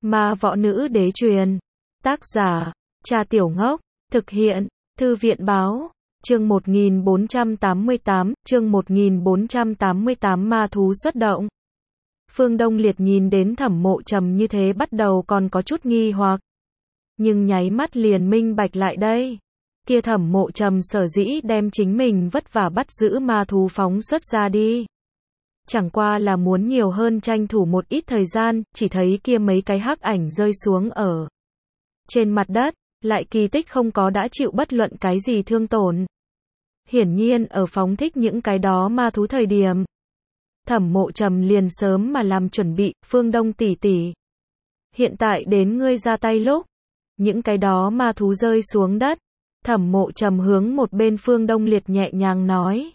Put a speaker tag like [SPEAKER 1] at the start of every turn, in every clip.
[SPEAKER 1] Ma võ nữ đế truyền. Tác giả, Cha Tiểu Ngốc. Thực hiện, Thư viện báo. Chương 1488, ma thú xuất động. Phương Đông Liệt nhìn đến Thẩm Mộ Trầm như thế bắt đầu còn có chút nghi hoặc. Nhưng nháy mắt liền minh bạch lại đây. Kia Thẩm Mộ Trầm sở dĩ đem chính mình vất vả bắt giữ ma thú phóng xuất ra đi. Chẳng qua là muốn nhiều hơn tranh thủ một ít thời gian, chỉ thấy kia mấy cái hắc ảnh rơi xuống ở trên mặt đất, lại kỳ tích không có đã chịu bất luận cái gì thương tổn. Hiển nhiên ở phóng thích những cái đó ma thú thời điểm. Thẩm Mộ Trầm liền sớm mà làm chuẩn bị, Phương Đông tỷ tỷ. Hiện tại đến ngươi ra tay lúc, những cái đó ma thú rơi xuống đất. Thẩm Mộ Trầm hướng một bên Phương Đông Liệt nhẹ nhàng nói.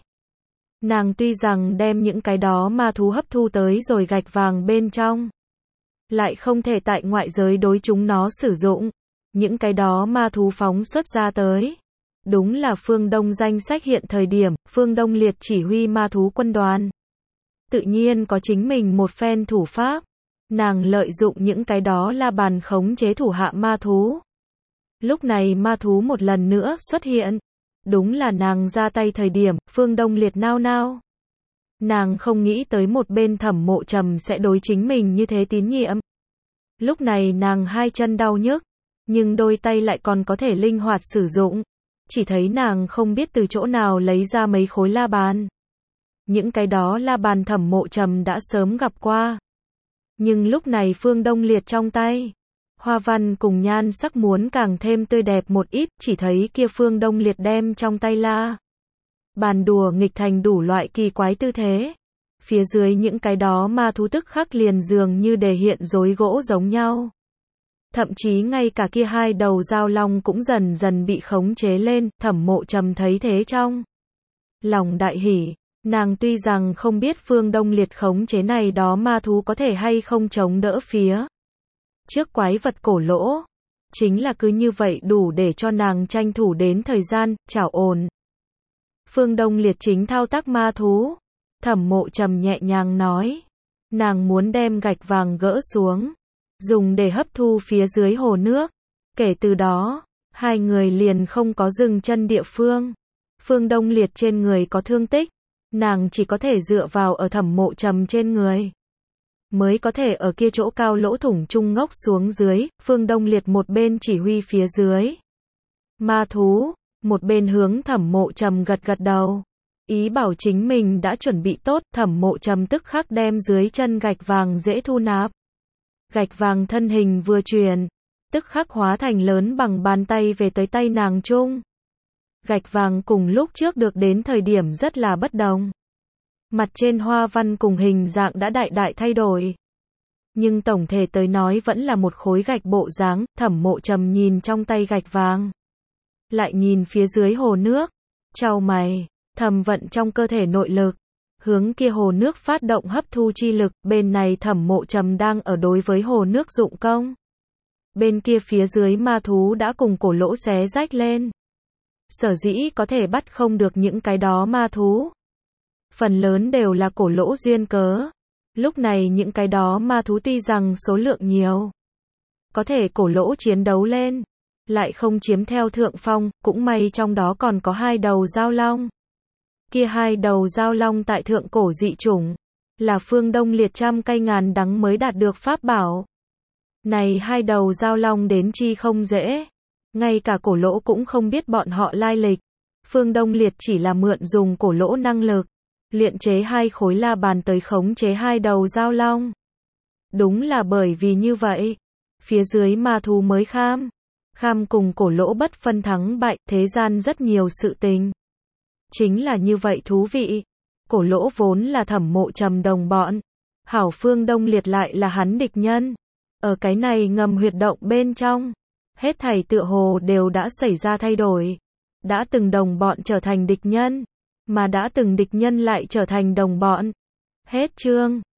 [SPEAKER 1] Nàng tuy rằng đem những cái đó ma thú hấp thu tới rồi gạch vàng bên trong. Lại không thể tại ngoại giới đối chúng nó sử dụng. Những cái đó ma thú phóng xuất ra tới. Đúng là Phương Đông danh sách hiện thời điểm, Phương Đông Liệt chỉ huy ma thú quân đoàn. Tự nhiên có chính mình một phen thủ pháp. Nàng lợi dụng những cái đó là bàn khống chế thủ hạ ma thú. Lúc này ma thú một lần nữa xuất hiện. Đúng là nàng ra tay thời điểm, Phương Đông Liệt nao nao. Nàng không nghĩ tới một bên Thẩm Mộ Trầm sẽ đối chính mình như thế tín nhiệm. Lúc này nàng hai chân đau nhức, nhưng đôi tay lại còn có thể linh hoạt sử dụng. Chỉ thấy nàng không biết từ chỗ nào lấy ra mấy khối la bàn. Những cái đó la bàn Thẩm Mộ Trầm đã sớm gặp qua. Nhưng lúc này Phương Đông Liệt trong tay. Hoa văn cùng nhan sắc muốn càng thêm tươi đẹp một ít, chỉ thấy kia Phương Đông Liệt đem trong tay la bàn đùa nghịch thành đủ loại kỳ quái tư thế. Phía dưới những cái đó ma thú tức khắc liền dường như đề hiện rối gỗ giống nhau. Thậm chí ngay cả kia hai đầu dao long cũng dần dần bị khống chế lên, Thẩm Mộ Trầm thấy thế trong lòng đại hỉ. Nàng tuy rằng không biết Phương Đông Liệt khống chế này đó ma thú có thể hay không chống đỡ phía trước quái vật cổ lỗ. Chính là cứ như vậy đủ để cho nàng tranh thủ đến thời gian, chảo ồn. Phương Đông Liệt chính thao tác ma thú. Thẩm Mộ Trầm nhẹ nhàng nói. Nàng muốn đem gạch vàng gỡ xuống. Dùng để hấp thu phía dưới hồ nước. Kể từ đó, hai người liền không có dừng chân địa phương. Phương Đông Liệt trên người có thương tích. Nàng chỉ có thể dựa vào ở Thẩm Mộ Trầm trên người. Mới có thể ở kia chỗ cao lỗ thủng trung ngốc xuống dưới. Phương Đông Liệt một bên chỉ huy phía dưới ma thú, một bên hướng Thẩm Mộ Trầm gật gật đầu. Ý bảo chính mình đã chuẩn bị tốt. Thẩm Mộ Trầm tức khắc đem dưới chân gạch vàng dễ thu nạp. Gạch vàng thân hình vừa chuyển, tức khắc hóa thành lớn bằng bàn tay về tới tay nàng chung. Gạch vàng cùng lúc trước được đến thời điểm rất là bất đồng. Mặt trên hoa văn cùng hình dạng đã đại đại thay đổi. Nhưng tổng thể tới nói vẫn là một khối gạch bộ dáng. Thẩm Mộ Trầm nhìn trong tay gạch vàng. Lại nhìn phía dưới hồ nước. Chau mày, thầm vận trong cơ thể nội lực. Hướng kia hồ nước phát động hấp thu chi lực. Bên này Thẩm Mộ Trầm đang ở đối với hồ nước dụng công. Bên kia phía dưới ma thú đã cùng cổ lỗ xé rách lên. Sở dĩ có thể bắt không được những cái đó ma thú. Phần lớn đều là cổ lỗ duyên cớ. Lúc này những cái đó ma thú tuy rằng số lượng nhiều. Có thể cổ lỗ chiến đấu lên. Lại không chiếm theo thượng phong, cũng may trong đó còn có hai đầu dao long. Kia hai đầu dao long tại thượng cổ dị chủng. Là Phương Đông Liệt trăm cây ngàn đắng mới đạt được pháp bảo. Này hai đầu dao long đến chi không dễ. Ngay cả cổ lỗ cũng không biết bọn họ lai lịch. Phương Đông Liệt chỉ là mượn dùng cổ lỗ năng lực. Luyện chế hai khối la bàn tới khống chế hai đầu dao long. Đúng là bởi vì như vậy. Phía dưới ma thú mới kham cùng cổ lỗ bất phân thắng bại. Thế gian rất nhiều sự tình. Chính là như vậy thú vị. Cổ lỗ vốn là Thẩm Mộ Trầm đồng bọn. Hảo Phương Đông Liệt lại là hắn địch nhân. Ở cái này ngầm huyệt động bên trong. Hết thảy tựa hồ đều đã xảy ra thay đổi. Đã từng đồng bọn trở thành địch nhân. Mà đã từng địch nhân lại trở thành đồng bọn. Hết chương.